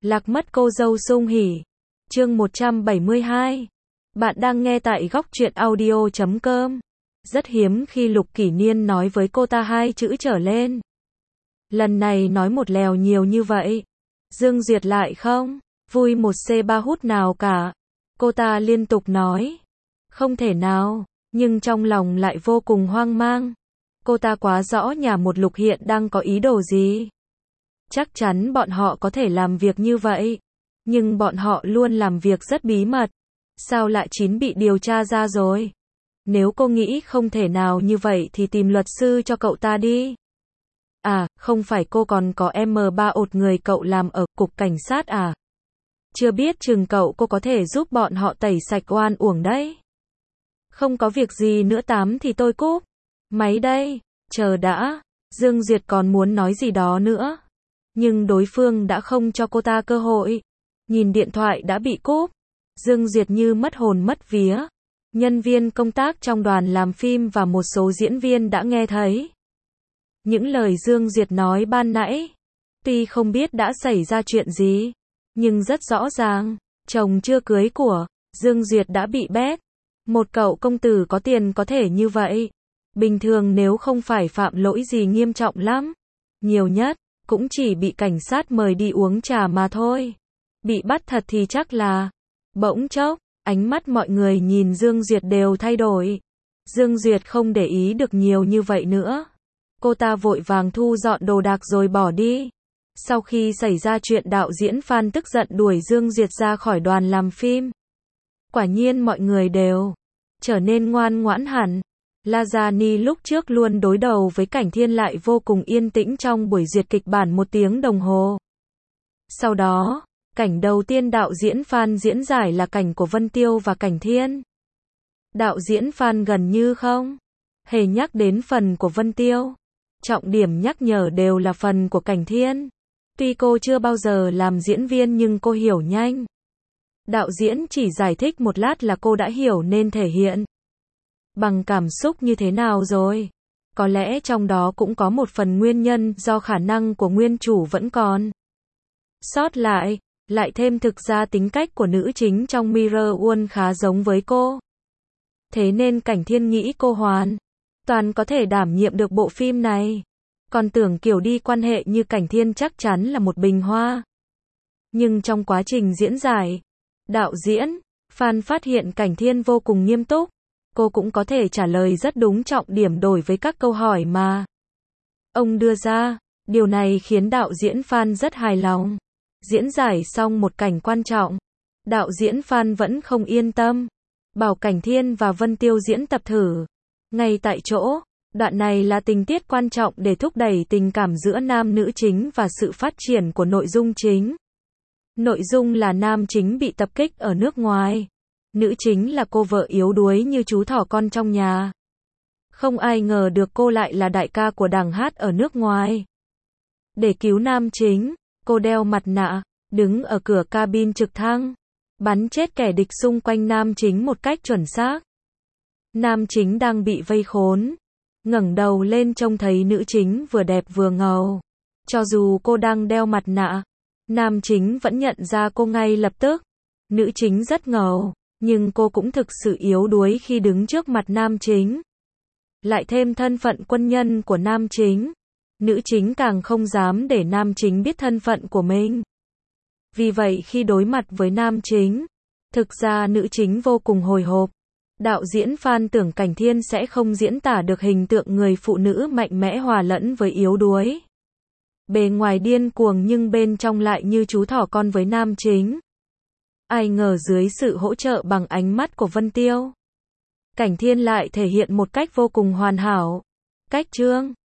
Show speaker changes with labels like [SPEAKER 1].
[SPEAKER 1] Lạc mất cô dâu sung hỉ. Chương 172. Bạn đang nghe tại góc truyện audio.com. Rất hiếm khi Lục Kỷ Niên nói với cô ta hai chữ trở lên. Lần này nói một lèo nhiều như vậy. Dương Duyệt lại không vui một C3 hút nào cả. Cô ta liên tục nói. Không thể nào, nhưng trong lòng lại vô cùng hoang mang. Cô ta quá rõ nhà một Lục hiện đang có ý đồ gì. Chắc chắn bọn họ có thể làm việc như vậy. Nhưng bọn họ luôn làm việc rất bí mật. Sao lại bị điều tra ra rồi? Nếu cô nghĩ không thể nào như vậy thì tìm luật sư cho cậu ta đi. À, không phải cô còn có M3 ột người cậu làm ở cục cảnh sát à? Chưa biết chừng cô có thể giúp bọn họ tẩy sạch oan uổng đấy. Không có việc gì nữa thì tôi cúp máy đây. Chờ đã. Dương Duyệt còn muốn nói gì đó nữa. Nhưng đối phương đã không cho cô ta cơ hội. Nhìn điện thoại đã bị cúp. Dương Duyệt như mất hồn mất vía. Nhân viên công tác trong đoàn làm phim và một số diễn viên đã nghe thấy những lời Dương Duyệt nói ban nãy. Tuy không biết đã xảy ra chuyện gì, nhưng rất rõ ràng, chồng chưa cưới của Dương Duyệt đã bị bét. Một cậu công tử có tiền có thể như vậy. Bình thường nếu không phải phạm lỗi gì nghiêm trọng lắm, nhiều nhất cũng chỉ bị cảnh sát mời đi uống trà mà thôi. Bị bắt thật thì chắc là. Bỗng chốc, ánh mắt mọi người nhìn Dương Duyệt đều thay đổi. Dương Duyệt không để ý được nhiều như vậy nữa. Cô ta vội vàng thu dọn đồ đạc rồi bỏ đi. Sau khi xảy ra chuyện, đạo diễn Phan tức giận đuổi Dương Duyệt ra khỏi đoàn làm phim. Quả nhiên mọi người đều trở nên ngoan ngoãn hẳn. Lajani lúc trước luôn đối đầu với Cảnh Thiên lại vô cùng yên tĩnh trong buổi duyệt kịch bản 1 tiếng đồng hồ. Sau đó, cảnh đầu tiên đạo diễn Phan diễn giải là cảnh của Vân Tiêu và Cảnh Thiên. Đạo diễn Phan gần như không hề nhắc đến phần của Vân Tiêu. Trọng điểm nhắc nhở đều là phần của Cảnh Thiên. Tuy cô chưa bao giờ làm diễn viên nhưng cô hiểu nhanh. Đạo diễn chỉ giải thích một lát là cô đã hiểu nên thể hiện bằng cảm xúc như thế nào rồi. Có lẽ trong đó cũng có một phần nguyên nhân do khả năng của nguyên chủ vẫn còn sót lại. Lại thêm thực ra tính cách của nữ chính trong Mirror World khá giống với cô. Thế nên Cảnh Thiên nghĩ cô hoàn toàn có thể đảm nhiệm được bộ phim này. Còn tưởng kiểu đi quan hệ như Cảnh Thiên chắc chắn là một bình hoa. Nhưng trong quá trình diễn giải, đạo diễn Phan phát hiện Cảnh Thiên vô cùng nghiêm túc. Cô cũng có thể trả lời rất đúng trọng điểm đối với các câu hỏi mà ông đưa ra. Điều này khiến đạo diễn Phan rất hài lòng. Diễn giải xong một cảnh quan trọng, đạo diễn Phan vẫn không yên tâm. Bảo Cảnh Thiên và Vân Tiêu diễn tập thử ngay tại chỗ. Đoạn này là tình tiết quan trọng để thúc đẩy tình cảm giữa nam nữ chính và sự phát triển của nội dung chính. Nội dung là nam chính bị tập kích ở nước ngoài. Nữ chính là cô vợ yếu đuối như chú thỏ con trong nhà. Không ai ngờ được cô lại là đại ca của đảng hát ở nước ngoài. Để cứu nam chính, cô đeo mặt nạ, đứng ở cửa cabin trực thăng, bắn chết kẻ địch xung quanh nam chính một cách chuẩn xác. Nam chính đang bị vây khốn, ngẩng đầu lên trông thấy nữ chính vừa đẹp vừa ngầu. Cho dù cô đang đeo mặt nạ, nam chính vẫn nhận ra cô ngay lập tức. Nữ chính rất ngầu, nhưng cô cũng thực sự yếu đuối khi đứng trước mặt nam chính. Lại thêm thân phận quân nhân của nam chính, nữ chính càng không dám để nam chính biết thân phận của mình. Vì vậy khi đối mặt với nam chính, thực ra nữ chính vô cùng hồi hộp. Đạo diễn Phan tưởng Cảnh Thiên sẽ không diễn tả được hình tượng người phụ nữ mạnh mẽ hòa lẫn với yếu đuối. Bề ngoài điên cuồng nhưng bên trong lại như chú thỏ con với nam chính. Ai ngờ dưới sự hỗ trợ bằng ánh mắt của Vân Tiêu, Cảnh Thiên lại thể hiện một cách vô cùng hoàn hảo. Cách chương